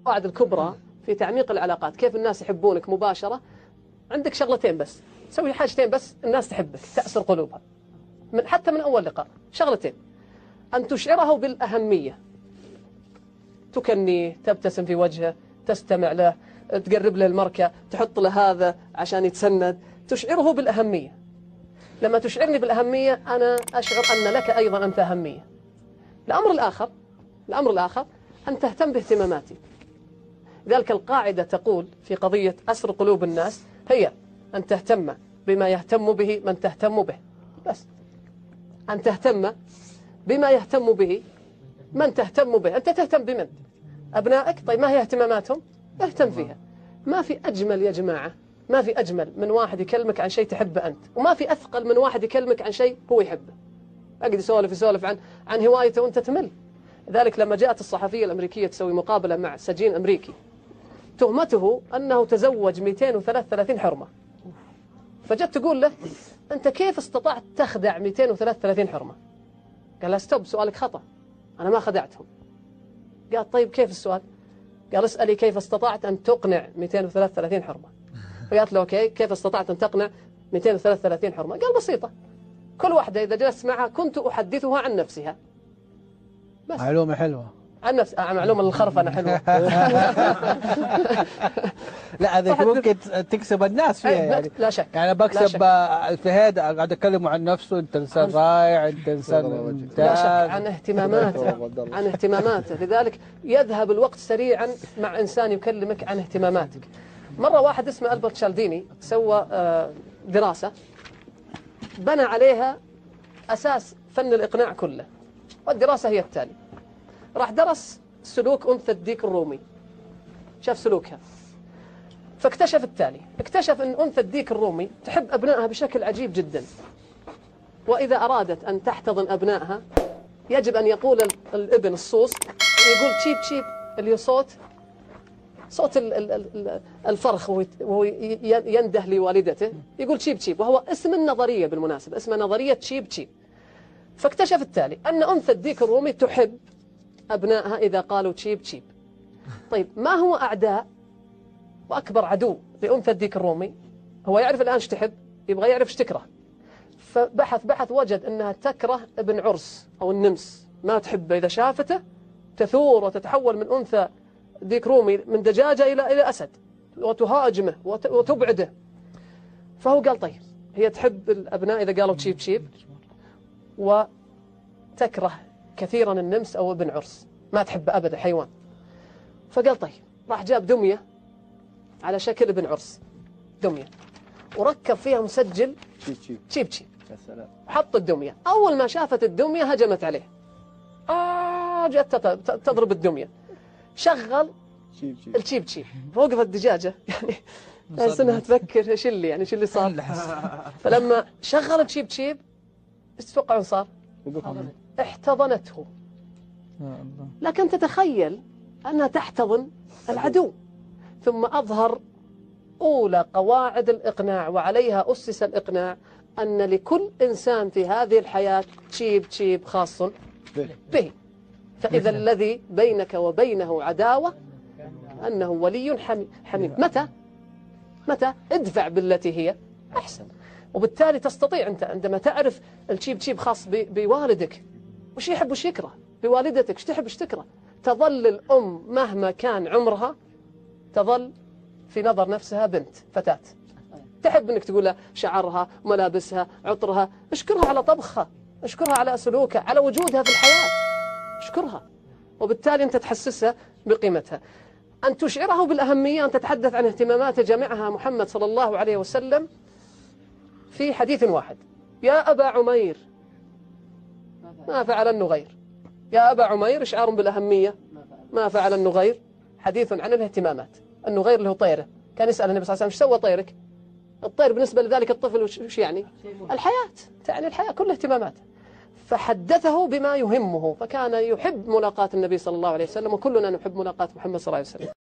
القواعد الكبرى في تعميق العلاقات، كيف الناس يحبونك مباشرة، عندك شغلتين بس، تسوي حاجتين بس الناس تحبك، تأسر قلوبها حتى من أول لقاء. شغلتين: أن تشعره بالأهمية، تكنيه، تبتسم في وجهه، تستمع له، تقرب له المركة، تحط له هذا عشان يتسند، تشعره بالأهمية. لما تشعرني بالأهمية أنا أشعر أن لك أيضا أنت أهمية. الأمر الآخر أن تهتم باهتماماتي. لذلك القاعدة تقول في قضية أسر قلوب الناس هي أن تهتم بما يهتم به من تهتم به، بس أن تهتم بما يهتم به من تهتم به. أنت تهتم بمن؟ أبنائك. طيب ما هي اهتماماتهم؟ اهتم فيها. ما في أجمل يا جماعة، ما في أجمل من واحد يكلمك عن شيء تحبه أنت، وما في أثقل من واحد يكلمك عن شيء هو يحبه. أقعد يسولف عن هوايته وأنت تمل. لذلك لما جاءت الصحفية الأمريكية تسوي مقابلة مع سجين أمريكي، تهمته أنه تزوج 233 حرمة، فجت تقول له: أنت كيف استطعت تخدع 233 حرمة؟ قال لها: ستوب، سؤالك خطأ، أنا ما خدعتهم. قال: طيب كيف السؤال؟ قال: اسألي كيف استطعت أن تقنع 233 حرمة. فقالت له: أوكي، كيف استطعت أن تقنع 233 حرمة؟ قال: بسيطة، كل واحدة إذا جلست معها كنت أحدثها عن نفسها. بس. معلومة حلوة. عن نفس معلومة الخرفنة حلوة. لا هذا ممكن تكسب الناس فيها يعني. لا شك. يعني بكسب الفهد قاعد أكلمه عن نفسه، أنت إنسان رائع، أنت إنسان ممتاز. لا شك، عن اهتماماته. لذلك يذهب الوقت سريعا مع إنسان يكلمك عن اهتماماتك. مرة واحد اسمه ألبرت شالديني سوى دراسة بنى عليها أساس فن الإقناع كله، والدراسة هي التالي: راح درس سلوك أنثى الديك الرومي، شاف سلوكها، فاكتشف التالي: اكتشف أن أنثى الديك الرومي تحب أبنائها بشكل عجيب جدا، وإذا أرادت أن تحتضن أبنائها يجب أن يقول الابن الصوص، يقول تشيب تشيب، اللي هو صوت الفرخ وهو ينده لوالدته، يقول تشيب تشيب، وهو اسم النظرية بالمناسبة، اسمها نظرية تشيب تشيب. فاكتشف التالي أن أنثى الديك الرومي تحب أبنائها إذا قالوا تشيب تشيب. طيب ما هو أعداء وأكبر عدو لأنثى الديك الرومي؟ هو يعرف الآن ايش تحب، يبغى يعرف ايش تكره. فبحث وجد أنها تكره ابن عرس أو النمس، ما تحبه، إذا شافته تثور وتتحول من أنثى ديك رومي من دجاجة إلى أسد، وتهاجمه وتبعده. فهو قال: طيب هي تحب الأبناء إذا قالوا تشيب تشيب، وتكره كثيرا النمس أو ابن عرس، ما تحب أبدا حيوان. فقال: طيب، راح جاب دمية على شكل ابن عرس، دمية، وركب فيها مسجل تشيب تشيب، وحط الدمية. أول ما شافت الدمية هجمت عليه، جت تضرب الدمية، شغل التشيب تشيب، فوقف الدجاجة يعني تحس انها تفكر ايش اللي صار. فلما شغل التشيب تشيب ايش تتوقعون صار؟ احتضنته. لكن تتخيل أنها تحتضن العدو. ثم أظهر أولى قواعد الإقناع، وعليها أسس الإقناع، أن لكل إنسان في هذه الحياة تشيب تشيب خاص به. فإذا الذي بينك وبينه عداوة أنه ولي حميم. متى ادفع بالتي هي أحسن. وبالتالي تستطيع أنت عندما تعرف التشيب تشيب خاص بوالدك، وش يحب وش يكره، بوالدتك وش تحب وش تكره، تظل الأم مهما كان عمرها تظل في نظر نفسها بنت فتاة، تحب أنك تقول لها شعرها، ملابسها، عطرها، اشكرها على طبخها، اشكرها على سلوكها، على وجودها في الحياة، اشكرها. وبالتالي أنت تحسسها بقيمتها. أن تشعره بالأهمية، أن تتحدث عن اهتمامات جامعها محمد صلى الله عليه وسلم في حديث واحد: يا أبا عمير ما فعل النغير. يا أبا عمير إشعار بالأهمية، ما فعل النغير حديث عن الاهتمامات. النغير اللي هو طيره، كان يسأل النبي صلى الله عليه وسلم: ايش سوى طيرك؟ الطير بالنسبة لذلك الطفل وش يعني؟ الحياة، تعني الحياة كلها اهتمامات. فحدثه بما يهمه، فكان يحب ملاقاة النبي صلى الله عليه وسلم، وكلنا نحب ملاقاة محمد صلى الله عليه وسلم.